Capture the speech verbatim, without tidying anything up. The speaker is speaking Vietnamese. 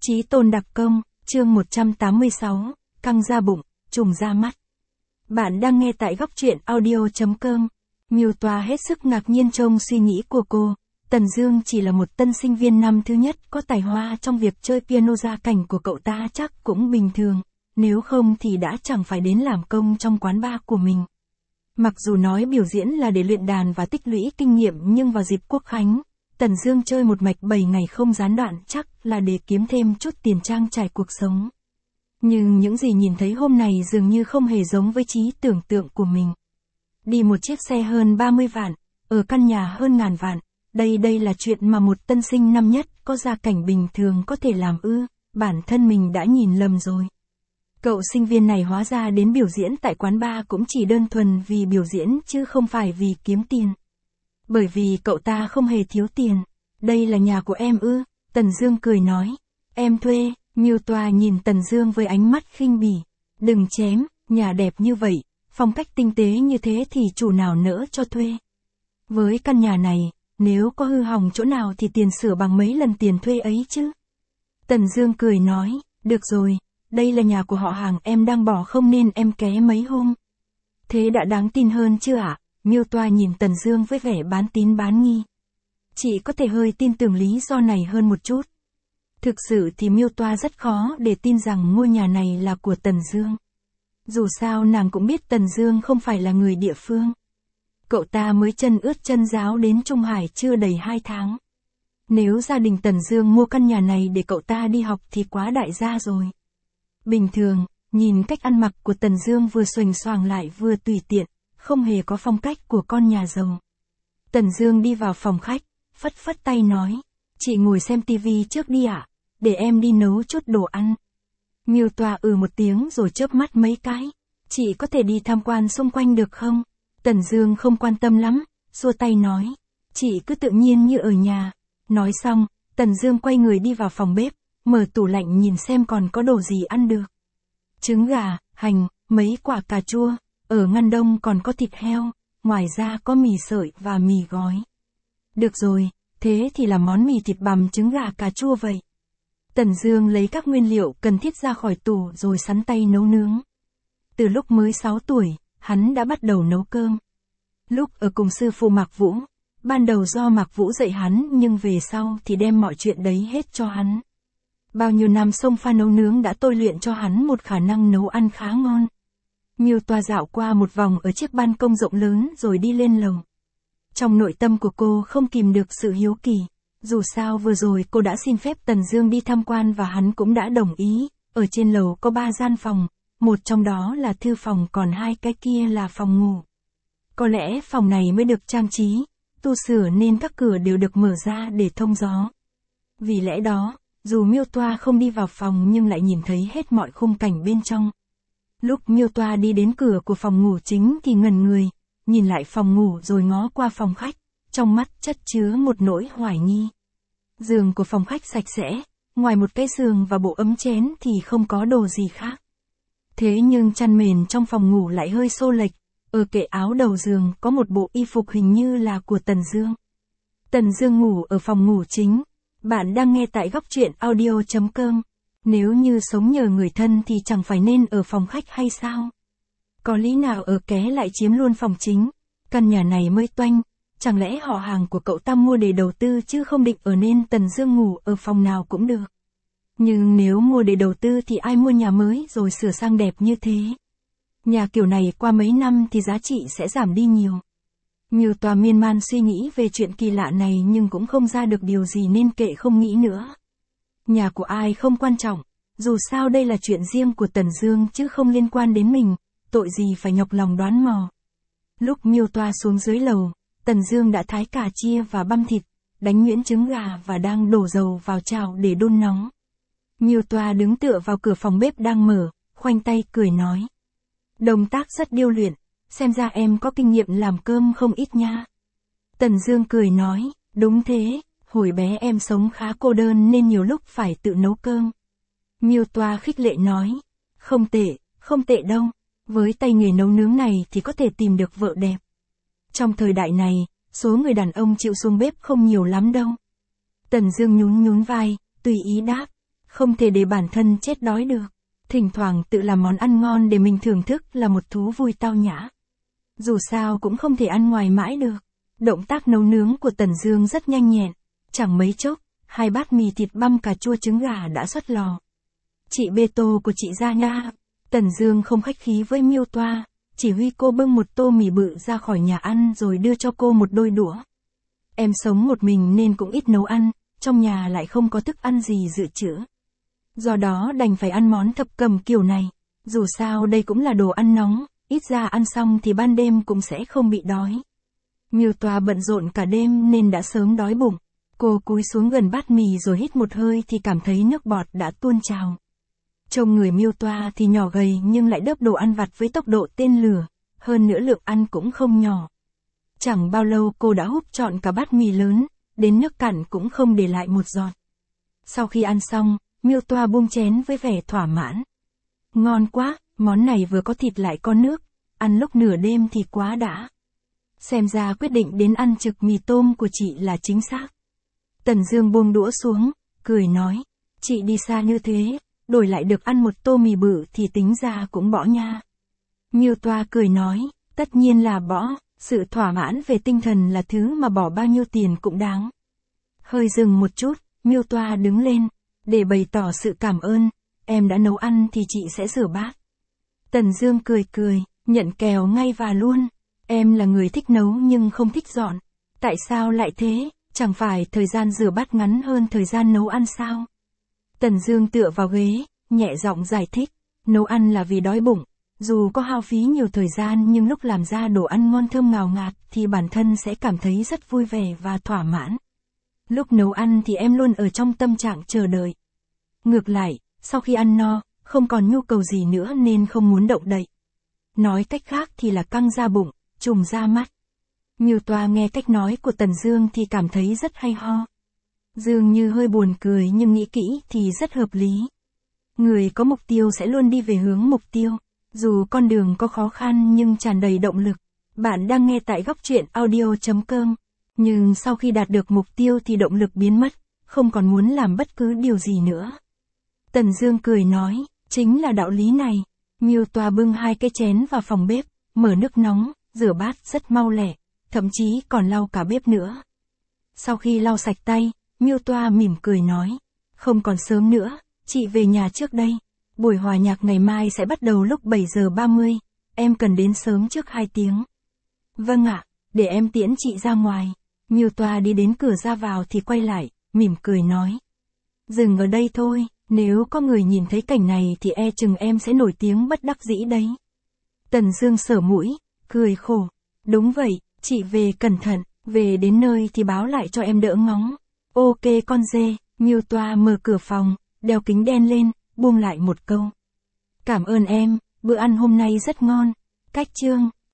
Chí tôn đặc công, chương một trăm tám mươi sáu, căng da bụng, trùng da mắt. Bạn đang nghe tại góc truyện audio chấm com. Miêu Toa hết sức ngạc nhiên trông suy nghĩ của cô. Tần Dương chỉ là một tân sinh viên năm thứ nhất, có tài hoa trong việc chơi piano, gia cảnh của cậu ta chắc cũng bình thường, nếu không thì đã chẳng phải đến làm công trong quán bar của mình. Mặc dù nói biểu diễn là để luyện đàn và tích lũy kinh nghiệm, nhưng vào dịp Quốc khánh, Tần Dương chơi một mạch bảy ngày không gián đoạn chắc là để kiếm thêm chút tiền trang trải cuộc sống. Nhưng những gì nhìn thấy hôm nay dường như không hề giống với trí tưởng tượng của mình. Đi một chiếc xe hơn ba mươi vạn, ở căn nhà hơn ngàn vạn, đây đây là chuyện mà một tân sinh năm nhất có gia cảnh bình thường có thể làm ư? Bản thân mình đã nhìn lầm rồi. Cậu sinh viên này hóa ra đến biểu diễn tại quán bar cũng chỉ đơn thuần vì biểu diễn chứ không phải vì kiếm tiền. Bởi vì cậu ta không hề thiếu tiền. Đây là nhà của em ư? Tần Dương cười nói. Em thuê. Miêu Toa nhìn Tần Dương với ánh mắt khinh bỉ. Đừng chém, nhà đẹp như vậy, phong cách tinh tế như thế thì chủ nào nỡ cho thuê. Với căn nhà này, nếu có hư hỏng chỗ nào thì tiền sửa bằng mấy lần tiền thuê ấy chứ. Tần Dương cười nói, được rồi, đây là nhà của họ hàng em đang bỏ không nên em ké mấy hôm. Thế đã đáng tin hơn chưa ạ? Miêu Toa nhìn Tần Dương với vẻ bán tín bán nghi. Chị có thể hơi tin tưởng lý do này hơn một chút. Thực sự thì Miêu Toa rất khó để tin rằng ngôi nhà này là của Tần Dương. Dù sao nàng cũng biết Tần Dương không phải là người địa phương. Cậu ta mới chân ướt chân ráo đến Trung Hải chưa đầy hai tháng. Nếu gia đình Tần Dương mua căn nhà này để cậu ta đi học thì quá đại gia rồi. Bình thường, nhìn cách ăn mặc của Tần Dương vừa xuềnh xoàng lại vừa tùy tiện, không hề có phong cách của con nhà giàu. Tần Dương đi vào phòng khách, phất phất tay nói, chị ngồi xem tivi trước đi ạ, để em đi nấu chút đồ ăn. Miêu Toa ừ một tiếng rồi chớp mắt mấy cái, chị có thể đi tham quan xung quanh được không? Tần Dương không quan tâm lắm, xua tay nói, chị cứ tự nhiên như ở nhà. Nói xong, Tần Dương quay người đi vào phòng bếp, mở tủ lạnh nhìn xem còn có đồ gì ăn được. Trứng gà, hành, mấy quả cà chua, ở ngăn đông còn có thịt heo, ngoài ra có mì sợi và mì gói. Được rồi, thế thì làm món mì thịt bằm trứng gà cà chua vậy. Tần Dương lấy các nguyên liệu cần thiết ra khỏi tủ rồi sắn tay nấu nướng. Từ lúc mới sáu tuổi, hắn đã bắt đầu nấu cơm. Lúc ở cùng sư phụ Mạc Vũ, ban đầu do Mạc Vũ dạy hắn nhưng về sau thì đem mọi chuyện đấy hết cho hắn. Bao nhiêu năm xông pha nấu nướng đã tôi luyện cho hắn một khả năng nấu ăn khá ngon. Miêu Toa dạo qua một vòng ở chiếc ban công rộng lớn rồi đi lên lầu. Trong nội tâm của cô không kìm được sự hiếu kỳ. Dù sao vừa rồi cô đã xin phép Tần Dương đi tham quan và hắn cũng đã đồng ý. Ở trên lầu có ba gian phòng, một trong đó là thư phòng còn hai cái kia là phòng ngủ. Có lẽ phòng này mới được trang trí, tu sửa nên các cửa đều được mở ra để thông gió. Vì lẽ đó, dù Miêu Toa không đi vào phòng nhưng lại nhìn thấy hết mọi khung cảnh bên trong. Lúc Miêu Toa đi đến cửa của phòng ngủ chính thì ngẩn người, nhìn lại phòng ngủ rồi ngó qua phòng khách, trong mắt chất chứa một nỗi hoài nghi. Giường của phòng khách sạch sẽ, ngoài một cái giường và bộ ấm chén thì không có đồ gì khác. Thế nhưng chăn mền trong phòng ngủ lại hơi xô lệch, ở kệ áo đầu giường có một bộ y phục hình như là của Tần Dương. Tần Dương ngủ ở phòng ngủ chính. Bạn đang nghe tại góc truyện audio chấm com. Nếu như sống nhờ người thân thì chẳng phải nên ở phòng khách hay sao? Có lý nào ở ké lại chiếm luôn phòng chính? Căn nhà này mới toanh, chẳng lẽ họ hàng của cậu ta mua để đầu tư chứ không định ở nên Tần Dương ngủ ở phòng nào cũng được. Nhưng nếu mua để đầu tư thì ai mua nhà mới rồi sửa sang đẹp như thế? Nhà kiểu này qua mấy năm thì giá trị sẽ giảm đi nhiều. Miêu Toa miên man suy nghĩ về chuyện kỳ lạ này nhưng cũng không ra được điều gì nên kệ không nghĩ nữa. Nhà của ai không quan trọng, dù sao đây là chuyện riêng của Tần Dương chứ không liên quan đến mình, tội gì phải nhọc lòng đoán mò. Lúc Miêu Toa xuống dưới lầu, Tần Dương đã thái cà chia và băm thịt, đánh nhuyễn trứng gà và đang đổ dầu vào chảo để đun nóng. Miêu Toa đứng tựa vào cửa phòng bếp đang mở, khoanh tay cười nói. Động tác rất điêu luyện, xem ra em có kinh nghiệm làm cơm không ít nha. Tần Dương cười nói, đúng thế, hồi bé em sống khá cô đơn nên nhiều lúc phải tự nấu cơm. Miêu Toa khích lệ nói, không tệ, không tệ đâu, với tay nghề nấu nướng này thì có thể tìm được vợ đẹp. Trong thời đại này, số người đàn ông chịu xuống bếp không nhiều lắm đâu. Tần Dương nhún nhún vai, tùy ý đáp, Không thể để bản thân chết đói được. Thỉnh thoảng tự làm món ăn ngon để mình thưởng thức là một thú vui tao nhã. Dù sao cũng không thể ăn ngoài mãi được. Động tác nấu nướng của Tần Dương rất nhanh nhẹn. Chẳng mấy chốc, hai bát mì thịt băm cà chua trứng gà đã xuất lò. Chị bê tô của chị ra nha. Tần Dương không khách khí với Miêu Toa, chỉ huy cô bưng một tô mì bự ra khỏi nhà ăn rồi đưa cho cô một đôi đũa. Em sống một mình nên cũng ít nấu ăn, trong nhà lại không có thức ăn gì dự trữ. Do đó đành phải ăn món thập cẩm kiểu này. Dù sao đây cũng là đồ ăn nóng, ít ra ăn xong thì ban đêm cũng sẽ không bị đói. Miêu Toa bận rộn cả đêm nên đã sớm đói bụng. Cô cúi xuống gần bát mì rồi hít một hơi thì cảm thấy nước bọt đã tuôn trào. Trông người Miêu Toa thì nhỏ gầy nhưng lại đớp đồ ăn vặt với tốc độ tên lửa, hơn nữa lượng ăn cũng không nhỏ. Chẳng bao lâu cô đã húp trọn cả bát mì lớn, đến nước cặn cũng không để lại một giọt. Sau khi ăn xong, Miêu Toa buông chén với vẻ thỏa mãn. Ngon quá, món này vừa có thịt lại có nước, ăn lúc nửa đêm thì quá đã. Xem ra quyết định đến ăn trực mì tôm của chị là chính xác. Tần Dương buông đũa xuống, cười nói, chị đi xa như thế, đổi lại được ăn một tô mì bự thì tính ra cũng bỏ nha. Miêu Toa cười nói, tất nhiên là bỏ, sự thỏa mãn về tinh thần là thứ mà bỏ bao nhiêu tiền cũng đáng. Hơi dừng một chút, Miêu Toa đứng lên, để bày tỏ sự cảm ơn, em đã nấu ăn thì chị sẽ rửa bát. Tần Dương cười cười, nhận kèo ngay và luôn, em là người thích nấu nhưng không thích dọn. Tại sao lại thế, chẳng phải thời gian rửa bát ngắn hơn thời gian nấu ăn sao? Tần Dương tựa vào ghế, nhẹ giọng giải thích, nấu ăn là vì đói bụng, dù có hao phí nhiều thời gian nhưng lúc làm ra đồ ăn ngon thơm ngào ngạt thì bản thân sẽ cảm thấy rất vui vẻ và thỏa mãn. Lúc nấu ăn thì em luôn ở trong tâm trạng chờ đợi. Ngược lại, sau khi ăn no, không còn nhu cầu gì nữa nên không muốn động đậy. Nói cách khác thì là căng da bụng, trùng da mắt. Miêu Toa nghe cách nói của Tần Dương thì cảm thấy rất hay ho. Dường như hơi buồn cười nhưng nghĩ kỹ thì rất hợp lý. Người có mục tiêu sẽ luôn đi về hướng mục tiêu, dù con đường có khó khăn nhưng tràn đầy động lực. Bạn đang nghe tại góc truyện audio chấm com. Nhưng sau khi đạt được mục tiêu thì động lực biến mất, không còn muốn làm bất cứ điều gì nữa. Tần Dương cười nói, chính là đạo lý này. Miêu Toa bưng hai cái chén vào phòng bếp, mở nước nóng, rửa bát rất mau lẹ, thậm chí còn lau cả bếp nữa. Sau khi lau sạch tay, Miêu Toa mỉm cười nói, không còn sớm nữa, chị về nhà trước đây. Buổi hòa nhạc ngày mai sẽ bắt đầu lúc bảy giờ ba mươi, em cần đến sớm trước hai tiếng. Vâng ạ, để em tiễn chị ra ngoài. Miêu Toa đi đến cửa ra vào thì quay lại, mỉm cười nói. Dừng ở đây thôi, nếu có người nhìn thấy cảnh này thì e chừng em sẽ nổi tiếng bất đắc dĩ đấy. Tần Dương sờ mũi, cười khổ. Đúng vậy, chị về cẩn thận, về đến nơi thì báo lại cho em đỡ ngóng. Ok con dê. Miêu Toa mở cửa phòng, đeo kính đen lên, buông lại một câu. Cảm ơn em, bữa ăn hôm nay rất ngon. Cách chương.